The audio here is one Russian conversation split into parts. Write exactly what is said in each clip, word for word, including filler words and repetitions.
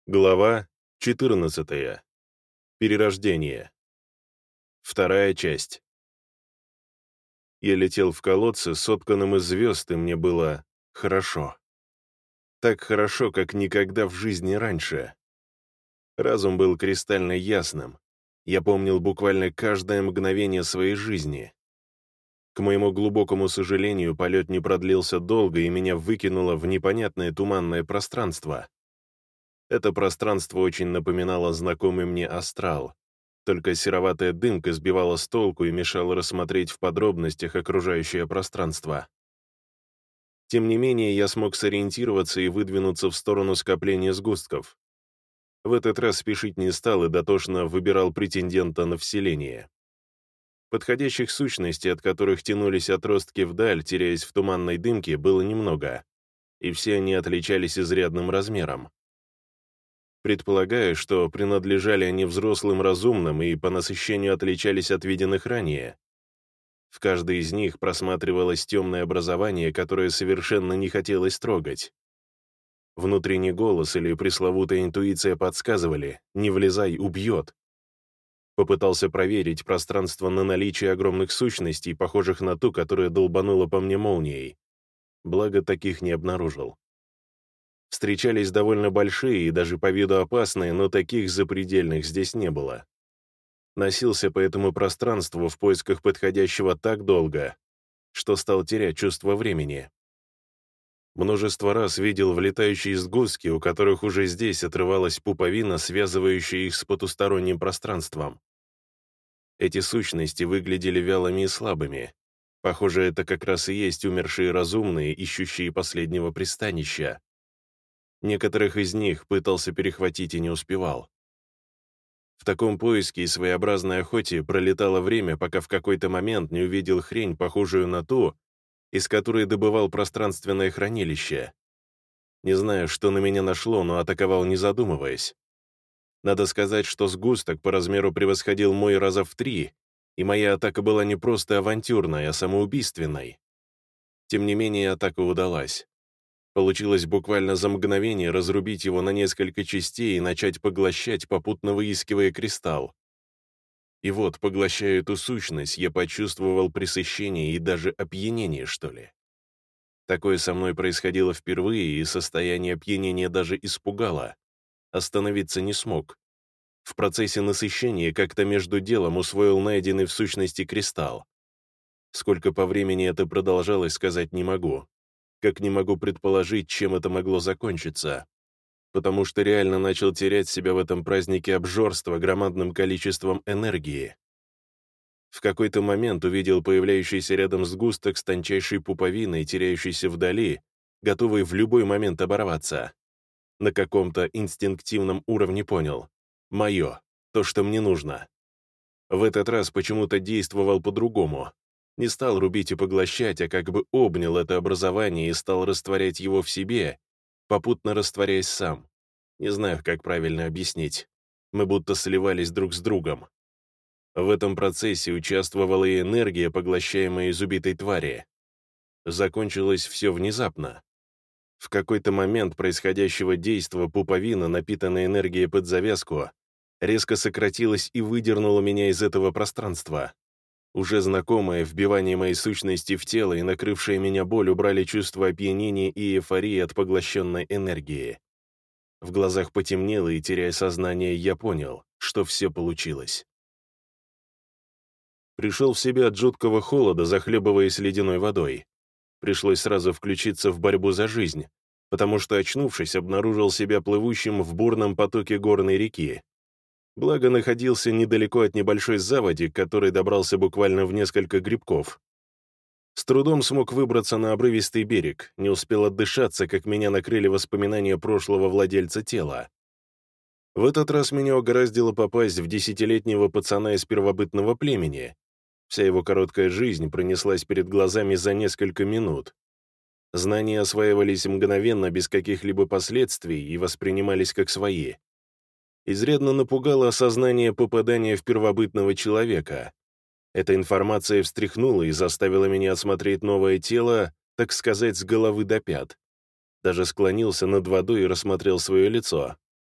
Глава четырнадцатая. Перерождение. Вторая часть. Я летел в колодце, сотканном из звезд, и мне было хорошо. Так хорошо, как никогда в жизни раньше. Разум был кристально ясным. Я помнил буквально каждое мгновение своей жизни. К моему глубокому сожалению, полет не продлился долго, и меня выкинуло в непонятное туманное пространство. Это пространство очень напоминало знакомый мне астрал, только сероватая дымка сбивала с толку и мешала рассмотреть в подробностях окружающее пространство. Тем не менее, я смог сориентироваться и выдвинуться в сторону скопления сгустков. В этот раз спешить не стал и дотошно выбирал претендента на вселение. Подходящих сущностей, от которых тянулись отростки вдаль, теряясь в туманной дымке, было немного, и все они отличались изрядным размером. Предполагаю, что принадлежали они взрослым разумным и по насыщению отличались от виденных ранее. В каждой из них просматривалось темное образование, которое совершенно не хотелось трогать. Внутренний голос или пресловутая интуиция подсказывали «не влезай, убьет». Попытался проверить пространство на наличие огромных сущностей, похожих на ту, которая долбанула по мне молнией. Благо, таких не обнаружил. Встречались довольно большие и даже по виду опасные, но таких запредельных здесь не было. Носился по этому пространству в поисках подходящего так долго, что стал терять чувство времени. Множество раз видел влетающие сгустки, у которых уже здесь отрывалась пуповина, связывающая их с потусторонним пространством. Эти сущности выглядели вялыми и слабыми. Похоже, это как раз и есть умершие разумные, ищущие последнего пристанища. Некоторых из них пытался перехватить и не успевал. В таком поиске и своеобразной охоте пролетало время, пока в какой-то момент не увидел хрень, похожую на ту, из которой добывал пространственное хранилище. Не знаю, что на меня нашло, но атаковал, не задумываясь. Надо сказать, что сгусток по размеру превосходил мой раза в три, и моя атака была не просто авантюрной, а самоубийственной. Тем не менее, атака удалась. Получилось буквально за мгновение разрубить его на несколько частей и начать поглощать, попутно выискивая кристалл. И вот, поглощая эту сущность, я почувствовал пресыщение и даже опьянение, что ли. Такое со мной происходило впервые, и состояние опьянения даже испугало. Остановиться не смог. В процессе насыщения как-то между делом усвоил найденный в сущности кристалл. Сколько по времени это продолжалось, сказать не могу. Как не могу предположить, чем это могло закончиться, потому что реально начал терять себя в этом празднике обжорства громадным количеством энергии. В какой-то момент увидел появляющийся рядом сгусток с тончайшей пуповиной, теряющийся вдали, готовый в любой момент оборваться. На каком-то инстинктивном уровне понял. Мое, то, что мне нужно. В этот раз почему-то действовал по-другому. Не стал рубить и поглощать, а как бы обнял это образование и стал растворять его в себе, попутно растворяясь сам. Не знаю, как правильно объяснить. Мы будто сливались друг с другом. В этом процессе участвовала и энергия, поглощаемая из убитой твари. Закончилось все внезапно. В какой-то момент происходящего действа пуповина, напитанная энергией под завязку, резко сократилась и выдернула меня из этого пространства. Уже знакомое вбивание моей сущности в тело и накрывшая меня боль убрали чувство опьянения и эйфории от поглощенной энергии. В глазах потемнело, и, теряя сознание, я понял, что все получилось. Пришел в себя от жуткого холода, захлебываясь ледяной водой. Пришлось сразу включиться в борьбу за жизнь, потому что, очнувшись, обнаружил себя плывущим в бурном потоке горной реки. Благо, находился недалеко от небольшой заводи, к которой добрался буквально в несколько грибков. С трудом смог выбраться на обрывистый берег, не успел отдышаться, как меня накрыли воспоминания прошлого владельца тела. В этот раз меня угораздило попасть в десятилетнего пацана из первобытного племени. Вся его короткая жизнь пронеслась перед глазами за несколько минут. Знания осваивались мгновенно, без каких-либо последствий, и воспринимались как свои. Изрядно напугало осознание попадания в первобытного человека. Эта информация встряхнула и заставила меня осмотреть новое тело, так сказать, с головы до пят. Даже склонился над водой и рассмотрел свое лицо.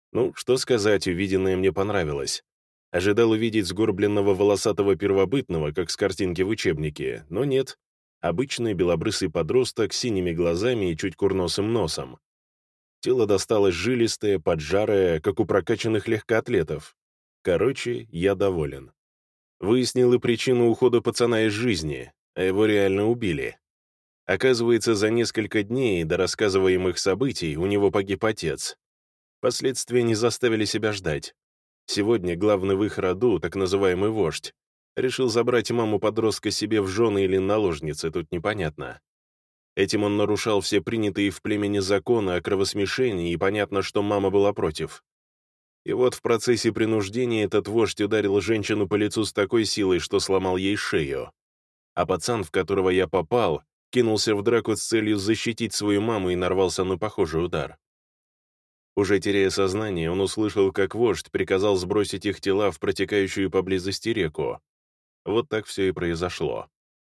Ну, что сказать, увиденное мне понравилось. Ожидал увидеть сгорбленного волосатого первобытного, как с картинки в учебнике, но нет. Обычный белобрысый подросток с синими глазами и чуть курносым носом. Тело досталось жилистое, поджарое, как у прокачанных легкоатлетов. Короче, я доволен. Выяснил и причину ухода пацана из жизни, а его реально убили. Оказывается, за несколько дней до рассказываемых событий у него погиб отец. Последствия не заставили себя ждать. Сегодня главный в их роду, так называемый вождь, решил забрать маму подростка себе в жены или наложницы, тут непонятно. Этим он нарушал все принятые в племени законы о кровосмешении, и понятно, что мама была против. И вот в процессе принуждения этот вождь ударил женщину по лицу с такой силой, что сломал ей шею. А пацан, в которого я попал, кинулся в драку с целью защитить свою маму и нарвался на похожий удар. Уже теряя сознание, он услышал, как вождь приказал сбросить их тела в протекающую поблизости реку. Вот так все и произошло.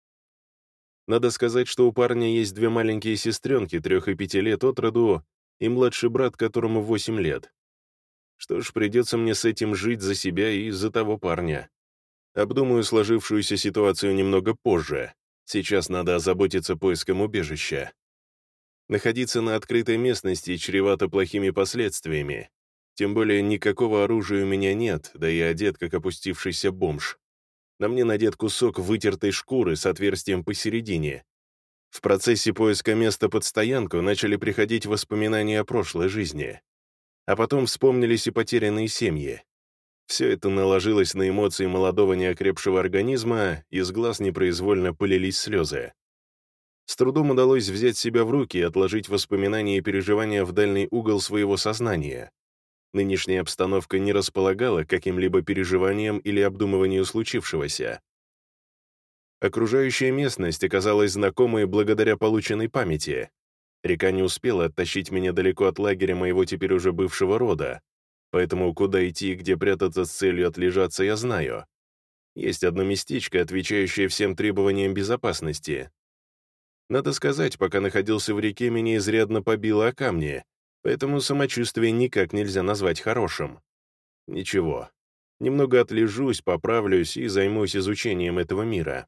Надо сказать, что у парня есть две маленькие сестренки, трех и пяти лет от роду, и младший брат, которому восемь лет. Что ж, придется мне с этим жить за себя и за того парня. Обдумаю сложившуюся ситуацию немного позже. Сейчас надо озаботиться поиском убежища. Находиться на открытой местности чревато плохими последствиями. Тем более никакого оружия у меня нет, да и одет, как опустившийся бомж. На мне надет кусок вытертой шкуры с отверстием посередине. В процессе поиска места под стоянку начали приходить воспоминания о прошлой жизни. А потом вспомнились и потерянные семьи. Все это наложилось на эмоции молодого неокрепшего организма, из глаз непроизвольно полились слезы. С трудом удалось взять себя в руки и отложить воспоминания и переживания в дальний угол своего сознания. Нынешняя обстановка не располагала к каким-либо переживаниям или обдумыванию случившегося. Окружающая местность оказалась знакомой благодаря полученной памяти. Река не успела оттащить меня далеко от лагеря моего теперь уже бывшего рода, поэтому куда идти и где прятаться с целью отлежаться я знаю. Есть одно местечко, отвечающее всем требованиям безопасности. Надо сказать, пока находился в реке, меня изрядно побило о камни, поэтому самочувствие никак нельзя назвать хорошим. Ничего. Немного отлежусь, поправлюсь и займусь изучением этого мира.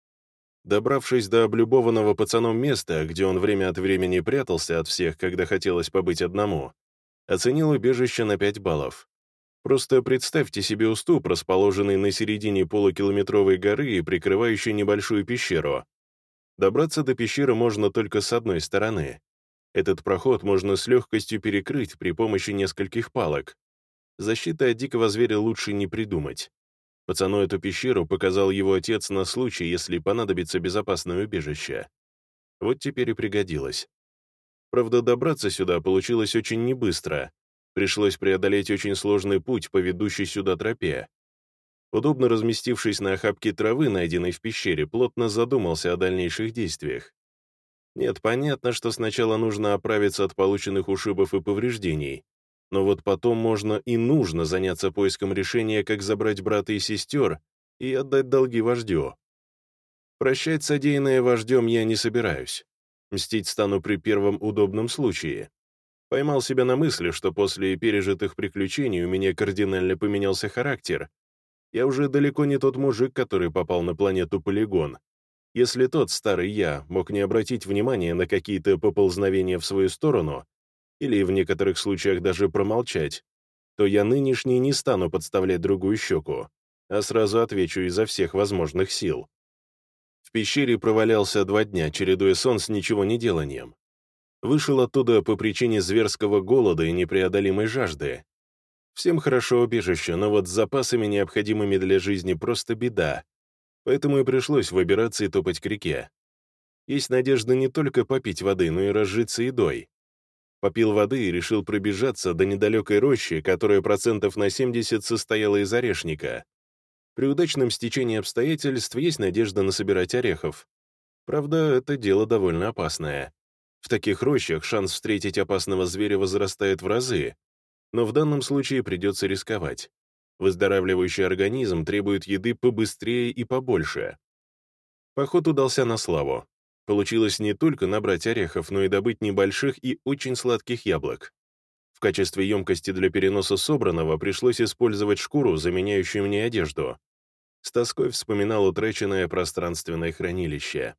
Добравшись до облюбованного пацаном места, где он время от времени прятался от всех, когда хотелось побыть одному, оценил убежище на пять баллов. Просто представьте себе уступ, расположенный на середине полукилометровой горы и прикрывающий небольшую пещеру. Добраться до пещеры можно только с одной стороны. Этот проход можно с легкостью перекрыть при помощи нескольких палок. Защиты от дикого зверя лучше не придумать. Пацану эту пещеру показал его отец на случай, если понадобится безопасное убежище. Вот теперь и пригодилось. Правда, добраться сюда получилось очень небыстро. Пришлось преодолеть очень сложный путь по ведущей сюда тропе. Удобно разместившись на охапке травы, найденной в пещере, плотно задумался о дальнейших действиях. Нет, понятно, что сначала нужно оправиться от полученных ушибов и повреждений, но вот потом можно и нужно заняться поиском решения, как забрать брата и сестер и отдать долги вождю. Прощать содеянное вождем я не собираюсь. Мстить стану при первом удобном случае. Поймал себя на мысли, что после пережитых приключений у меня кардинально поменялся характер. Я уже далеко не тот мужик, который попал на планету Полигон. Если тот старый я мог не обратить внимания на какие-то поползновения в свою сторону или в некоторых случаях даже промолчать, то я нынешний не стану подставлять другую щеку, а сразу отвечу изо всех возможных сил. В пещере провалялся два дня, чередуя сон с ничего не деланием. Вышел оттуда по причине зверского голода и непреодолимой жажды. Всем хорошо убежище, но вот с запасами, необходимыми для жизни, просто беда. Поэтому и пришлось выбираться и топать к реке. Есть надежда не только попить воды, но и разжиться едой. Попил воды и решил пробежаться до недалекой рощи, которая процентов на семьдесят состояла из орешника. При удачном стечении обстоятельств есть надежда насобирать орехов. Правда, это дело довольно опасное. В таких рощах шанс встретить опасного зверя возрастает в разы, но в данном случае придется рисковать. Выздоравливающий организм требует еды побыстрее и побольше. Поход удался на славу. Получилось не только набрать орехов, но и добыть небольших и очень сладких яблок. В качестве емкости для переноса собранного пришлось использовать шкуру, заменяющую мне одежду. С тоской вспоминал утраченное пространственное хранилище.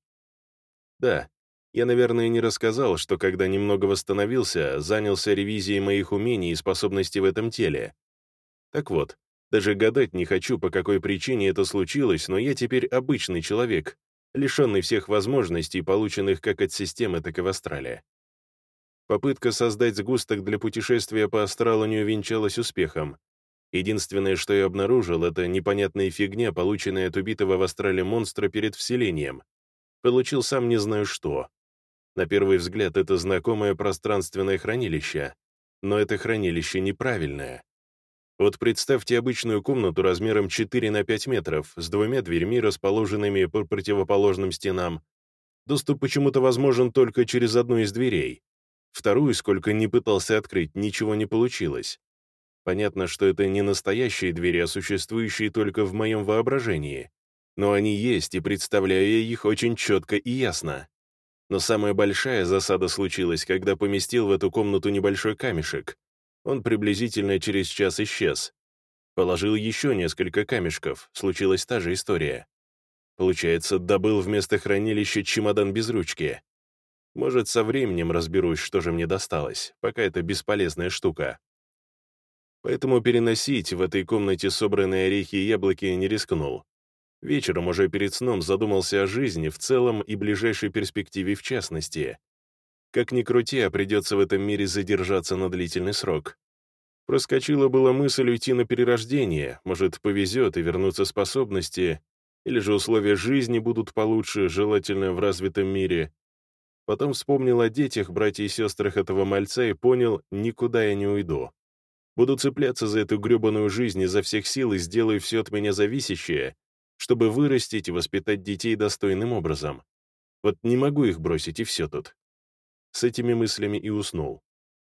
Да, я, наверное, не рассказал, что когда немного восстановился, занялся ревизией моих умений и способностей в этом теле. Так вот, даже гадать не хочу, по какой причине это случилось, но я теперь обычный человек, лишенный всех возможностей, полученных как от системы, так и в астрале. Попытка создать сгусток для путешествия по астралу не увенчалась успехом. Единственное, что я обнаружил, это непонятная фигня, полученная от убитого в астрале монстра перед вселением. Получил сам не знаю что. На первый взгляд, это знакомое пространственное хранилище. Но это хранилище неправильное. Вот представьте обычную комнату размером четыре на пять метров, с двумя дверьми, расположенными по противоположным стенам. Доступ почему-то возможен только через одну из дверей. Вторую, сколько ни пытался открыть, ничего не получилось. Понятно, что это не настоящие двери, а существующие только в моем воображении. Но они есть, и представляю я их очень четко и ясно. Но самая большая засада случилась, когда поместил в эту комнату небольшой камешек. Он приблизительно через час исчез. Положил еще несколько камешков, случилась та же история. Получается, добыл вместо хранилища чемодан без ручки. Может, со временем разберусь, что же мне досталось, пока это бесполезная штука. Поэтому переносить в этой комнате собранные орехи и яблоки не рискнул. Вечером, уже перед сном, задумался о жизни в целом и ближайшей перспективе в частности. Как ни крути, а придется в этом мире задержаться на длительный срок. Проскочила была мысль уйти на перерождение, может, повезет и вернутся способности, или же условия жизни будут получше, желательно в развитом мире. Потом вспомнил о детях, братьях и сестрах этого мальца и понял, никуда я не уйду. Буду цепляться за эту гребаную жизнь изо всех сил и сделаю все от меня зависящее, чтобы вырастить и воспитать детей достойным образом. Вот не могу их бросить, и все тут. С этими мыслями и уснул.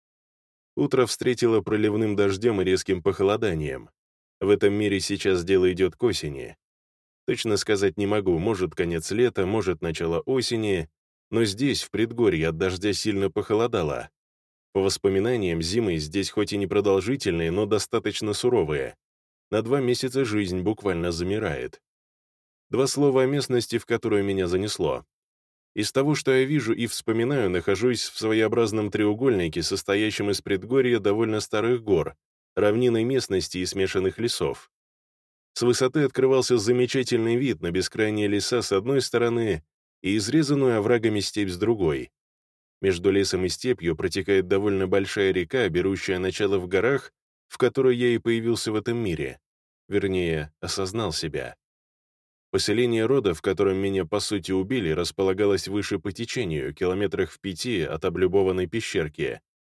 Утро встретило проливным дождем и резким похолоданием. В этом мире сейчас дело идет к осени. Точно сказать не могу, может, конец лета, может, начало осени, но здесь, в предгорье, от дождя сильно похолодало. По воспоминаниям, зимы здесь хоть и непродолжительные, но достаточно суровые. На два месяца жизнь буквально замирает. Два слова о местности, в которую меня занесло. Из того, что я вижу и вспоминаю, нахожусь в своеобразном треугольнике, состоящем из предгорья довольно старых гор, равнинной местности и смешанных лесов. С высоты открывался замечательный вид на бескрайние леса с одной стороны и изрезанную оврагами степь с другой. Между лесом и степью протекает довольно большая река, берущая начало в горах, в которой я и появился в этом мире. Вернее, осознал себя. Поселение рода, в котором меня, по сути, убили, располагалось выше по течению, километрах в пяти от облюбованной пещерки.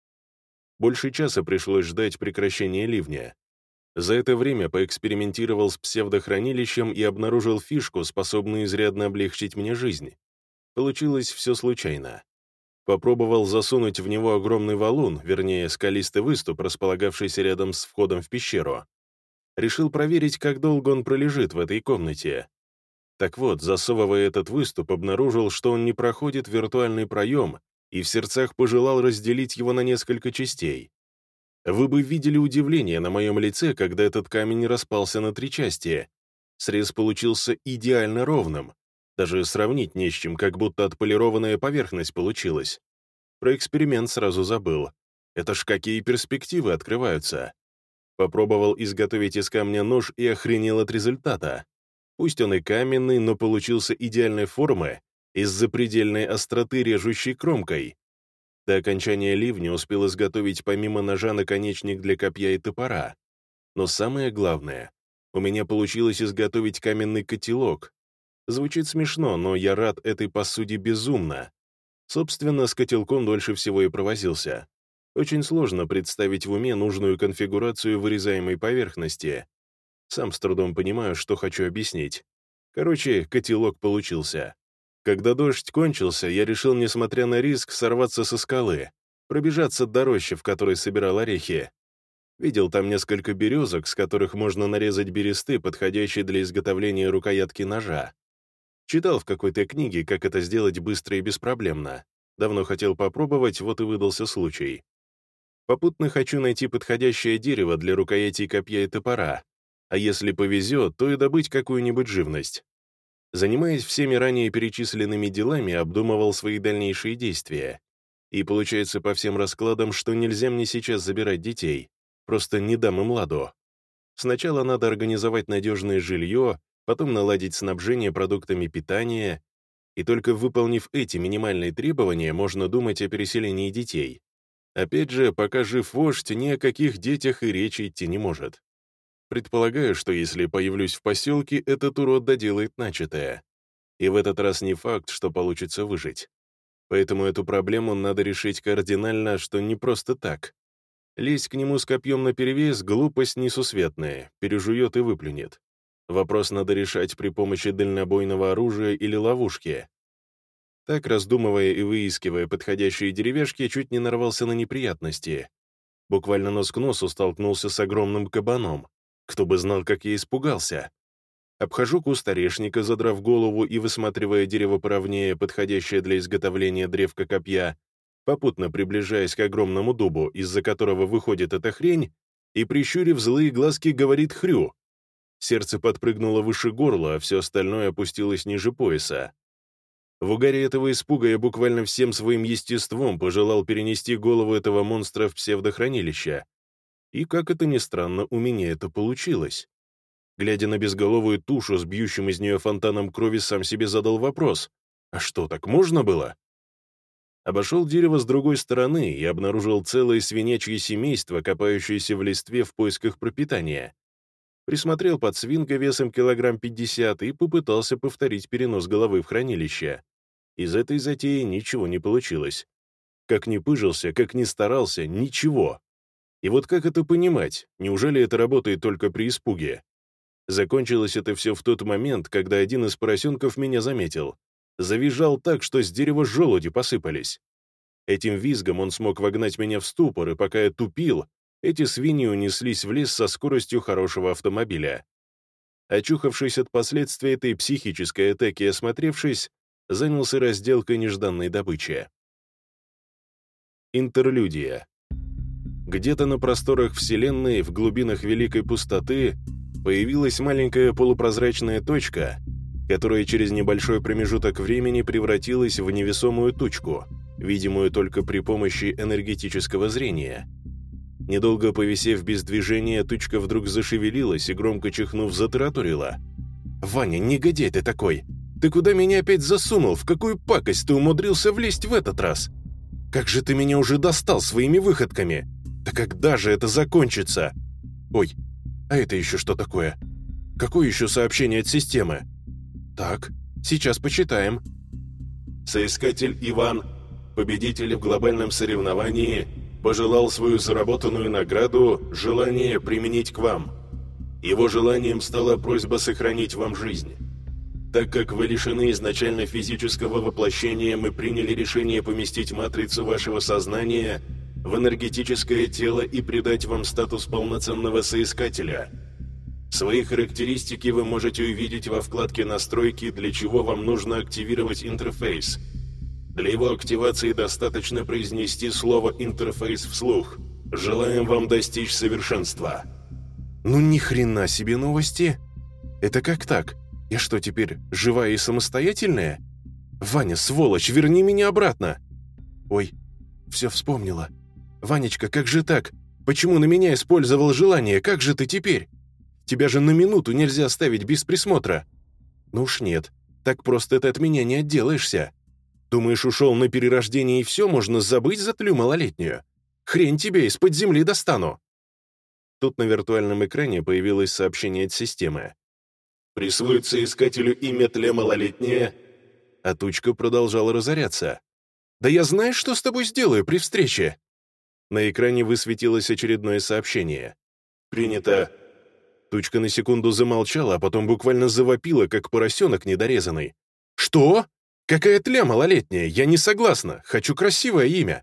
Больше часа пришлось ждать прекращения ливня. За это время поэкспериментировал с псевдохранилищем и обнаружил фишку, способную изрядно облегчить мне жизнь. Получилось все случайно. Попробовал засунуть в него огромный валун, вернее, скалистый выступ, располагавшийся рядом с входом в пещеру. Решил проверить, как долго он пролежит в этой комнате. Так вот, засовывая этот выступ, обнаружил, что он не проходит виртуальный проем, и в сердцах пожелал разделить его на несколько частей. Вы бы видели удивление на моем лице, когда этот камень распался на три части. Срез получился идеально ровным. Даже сравнить не с чем, как будто отполированная поверхность получилась. Про эксперимент сразу забыл. Это ж какие перспективы открываются. Попробовал изготовить из камня нож и охренел от результата. Пусть он и каменный, но получился идеальной формы и с запредельной остроты режущей кромкой. До окончания ливня успел изготовить помимо ножа наконечник для копья и топора. Но самое главное, у меня получилось изготовить каменный котелок. Звучит смешно, но я рад этой посуде безумно. Собственно, с котелком дольше всего и провозился. Очень сложно представить в уме нужную конфигурацию вырезаемой поверхности. Сам с трудом понимаю, что хочу объяснить. Короче, котелок получился. Когда дождь кончился, я решил, несмотря на риск, сорваться со скалы, пробежаться до рощи, в которой собирал орехи. Видел там несколько березок, с которых можно нарезать бересты, подходящие для изготовления рукоятки ножа. Читал в какой-то книге, как это сделать быстро и беспроблемно. Давно хотел попробовать, вот и выдался случай. Попутно хочу найти подходящее дерево для рукоятей копья и топора, а если повезет, то и добыть какую-нибудь живность. Занимаясь всеми ранее перечисленными делами, обдумывал свои дальнейшие действия. И получается по всем раскладам, что нельзя мне сейчас забирать детей. Просто не дам им ладу. Сначала надо организовать надежное жилье, потом наладить снабжение продуктами питания, и только выполнив эти минимальные требования, можно думать о переселении детей. Опять же, пока жив вождь, ни о каких детях и речи идти не может. Предполагаю, что если появлюсь в поселке, этот урод доделает начатое. И в этот раз не факт, что получится выжить. Поэтому эту проблему надо решить кардинально, что не просто так. Лезть к нему с копьем наперевес — глупость несусветная, пережует и выплюнет. Вопрос надо решать при помощи дальнобойного оружия или ловушки. Так, раздумывая и выискивая подходящие деревяшки, чуть не нарвался на неприятности. Буквально нос к носу столкнулся с огромным кабаном. Кто бы знал, как я испугался. Обхожу куст орешника, задрав голову и высматривая дерево поровнее, подходящее для изготовления древка копья, попутно приближаясь к огромному дубу, из-за которого выходит эта хрень, и, прищурив злые глазки, говорит «хрю». Сердце подпрыгнуло выше горла, а все остальное опустилось ниже пояса. В угаре этого испуга я буквально всем своим естеством пожелал перенести голову этого монстра в псевдохранилище. И, как это ни странно, у меня это получилось. Глядя на безголовую тушу с бьющим из нее фонтаном крови, сам себе задал вопрос: а что, так можно было? Обошел дерево с другой стороны и обнаружил целое свинячье семейство, копающееся в листве в поисках пропитания. Присмотрел подсвинка весом килограмм пятьдесят и попытался повторить перенос головы в хранилище. Из этой затеи ничего не получилось. Как ни пыжился, как ни старался, ничего. И вот как это понимать? Неужели это работает только при испуге? Закончилось это все в тот момент, когда один из поросенков меня заметил. Завизжал так, что с дерева желуди посыпались. Этим визгом он смог вогнать меня в ступор, и пока я тупил, эти свиньи унеслись в лес со скоростью хорошего автомобиля. Очухавшись от последствий этой психической атаки и осмотревшись, занялся разделкой нежданной добычи. Интерлюдия. Где-то на просторах Вселенной, в глубинах великой пустоты, появилась маленькая полупрозрачная точка, которая через небольшой промежуток времени превратилась в невесомую тучку, видимую только при помощи энергетического зрения. Недолго повисев без движения, тучка вдруг зашевелилась и, громко чихнув, затараторила. «Ваня, негодяй ты такой! Ты куда меня опять засунул? В какую пакость ты умудрился влезть в этот раз? Как же ты меня уже достал своими выходками! Да когда же это закончится? Ой, а это еще что такое? Какое еще сообщение от системы? Так, сейчас почитаем». Соискатель Иван, победитель в глобальном соревновании, пожелал свою заработанную награду желание применить к вам. Его желанием стала просьба сохранить вам жизнь. Так как вы лишены изначально физического воплощения, мы приняли решение поместить матрицу вашего сознания в энергетическое тело и придать вам статус полноценного соискателя. Свои характеристики вы можете увидеть во вкладке «Настройки», для чего вам нужно активировать интерфейс. Для его активации достаточно произнести слово «интерфейс» вслух. Желаем вам достичь совершенства. Ну ни хрена себе новости. Это как так? Я что, теперь живая и самостоятельная? Ваня, сволочь, верни меня обратно. Ой, все вспомнила. Ванечка, как же так? Почему на меня использовал желание? Как же ты теперь? Тебя же на минуту нельзя оставить без присмотра. Ну уж нет, так просто ты от меня не отделаешься. Думаешь, ушел на перерождение и все, можно забыть за тлю малолетнюю? Хрень тебе, из-под земли достану. Тут на виртуальном экране появилось сообщение от системы. Присвоится искателю имя тля малолетнее. А тучка продолжала разоряться. Да я знаешь, что с тобой сделаю при встрече? На экране высветилось очередное сообщение. Принято. Тучка на секунду замолчала, а потом буквально завопила, как поросенок недорезанный. Что? Какая тля малолетняя? Я не согласна. Хочу красивое имя.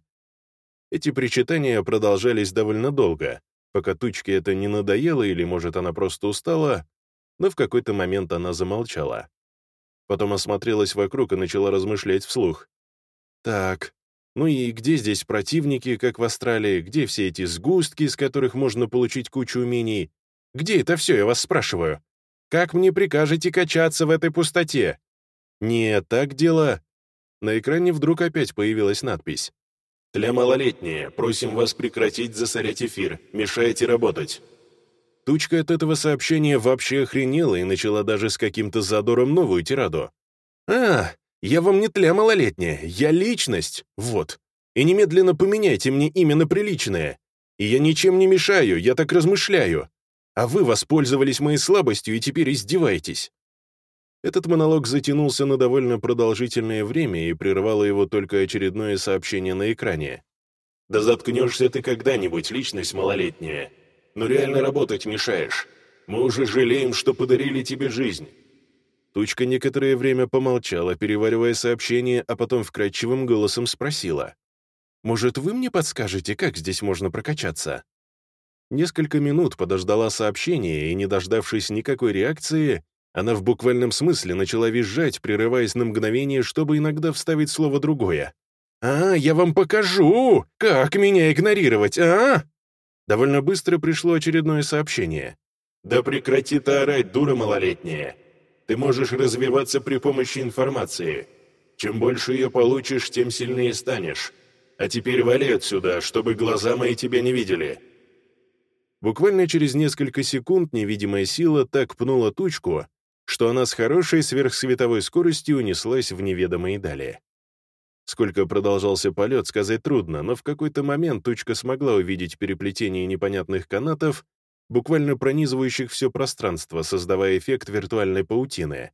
Эти причитания продолжались довольно долго, пока тучке это не надоело или, может, она просто устала, но в какой-то момент она замолчала. Потом осмотрелась вокруг и начала размышлять вслух. Так, Ну и где здесь противники, как в Астрале, где все эти сгустки, из которых можно получить кучу умений? Где это все, я вас спрашиваю? Как мне прикажете качаться в этой пустоте? Нет, так дело. На экране вдруг опять появилась надпись. «Для малолетние. Просим вас прекратить засорять эфир. Мешаете работать». Тучка от этого сообщения вообще охренела и начала даже с каким-то задором новую тираду. «А, я вам не тля малолетняя, я личность, вот. И немедленно поменяйте мне имя на приличное. И я ничем не мешаю, я так размышляю. А вы воспользовались моей слабостью и теперь издеваетесь». Этот монолог затянулся на довольно продолжительное время и прервало его только очередное сообщение на экране. «Да заткнешься ты когда-нибудь, личность малолетняя. Но реально работать мешаешь. Мы уже жалеем, что подарили тебе жизнь». Тучка некоторое время помолчала, переваривая сообщение, а потом вкрадчивым голосом спросила. «Может, вы мне подскажете, как здесь можно прокачаться?» Несколько минут подождала сообщение, и, не дождавшись никакой реакции, она в буквальном смысле начала визжать, прерываясь на мгновение, чтобы иногда вставить слово другое. «А, я вам покажу, как меня игнорировать, а?» Довольно быстро пришло очередное сообщение. «Да прекрати ты орать, дура малолетняя. Ты можешь развиваться при помощи информации. Чем больше ее получишь, тем сильнее станешь. А теперь вали отсюда, чтобы глаза мои тебя не видели». Буквально через несколько секунд невидимая сила так пнула тучку, что она с хорошей сверхсветовой скоростью унеслась в неведомые дали. Сколько продолжался полет, сказать трудно, но в какой-то момент тучка смогла увидеть переплетение непонятных канатов, буквально пронизывающих все пространство, создавая эффект виртуальной паутины.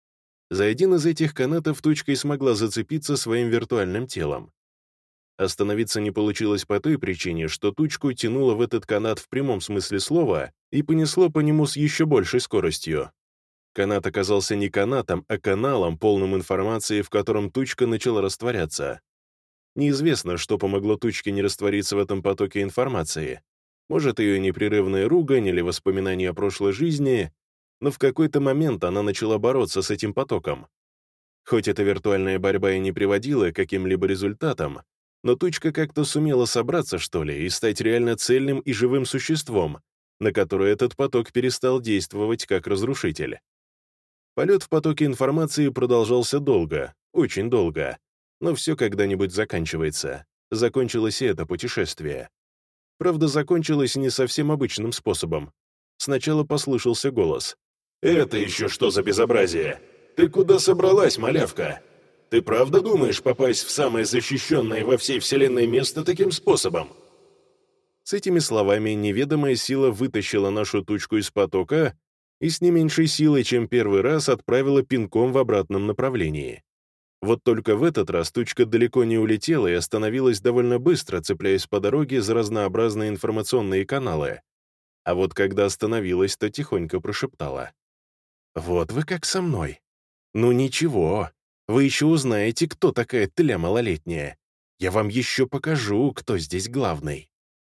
За один из этих канатов тучка и смогла зацепиться своим виртуальным телом. Остановиться не получилось по той причине, что тучку тянуло в этот канат в прямом смысле слова и понесло по нему с еще большей скоростью. Канат оказался не канатом, а каналом, полным информации, в котором тучка начала растворяться. Неизвестно, что помогло тучке не раствориться в этом потоке информации. Может, ее непрерывная ругань или воспоминания о прошлой жизни, но в какой-то момент она начала бороться с этим потоком. Хоть эта виртуальная борьба и не приводила к каким-либо результатам, но тучка как-то сумела собраться, что ли, и стать реально цельным и живым существом, на которое этот поток перестал действовать как разрушитель. Полет в потоке информации продолжался долго, очень долго, но все когда-нибудь заканчивается. Закончилось и это путешествие. Правда, закончилось не совсем обычным способом. Сначала послышался голос. «Это еще что за безобразие? Ты куда собралась, малявка? Ты правда думаешь попасть в самое защищенное во всей вселенной место таким способом?» С этими словами неведомая сила вытащила нашу тучку из потока и с не меньшей силой, чем первый раз, отправила пинком в обратном направлении. Вот только в этот раз тучка далеко не улетела и остановилась довольно быстро, цепляясь по дороге за разнообразные информационные каналы. А вот когда остановилась, то тихонько прошептала. «Вот вы как со мной. Ну ничего, вы еще узнаете, кто такая тля малолетняя. Я вам еще покажу, кто здесь главный».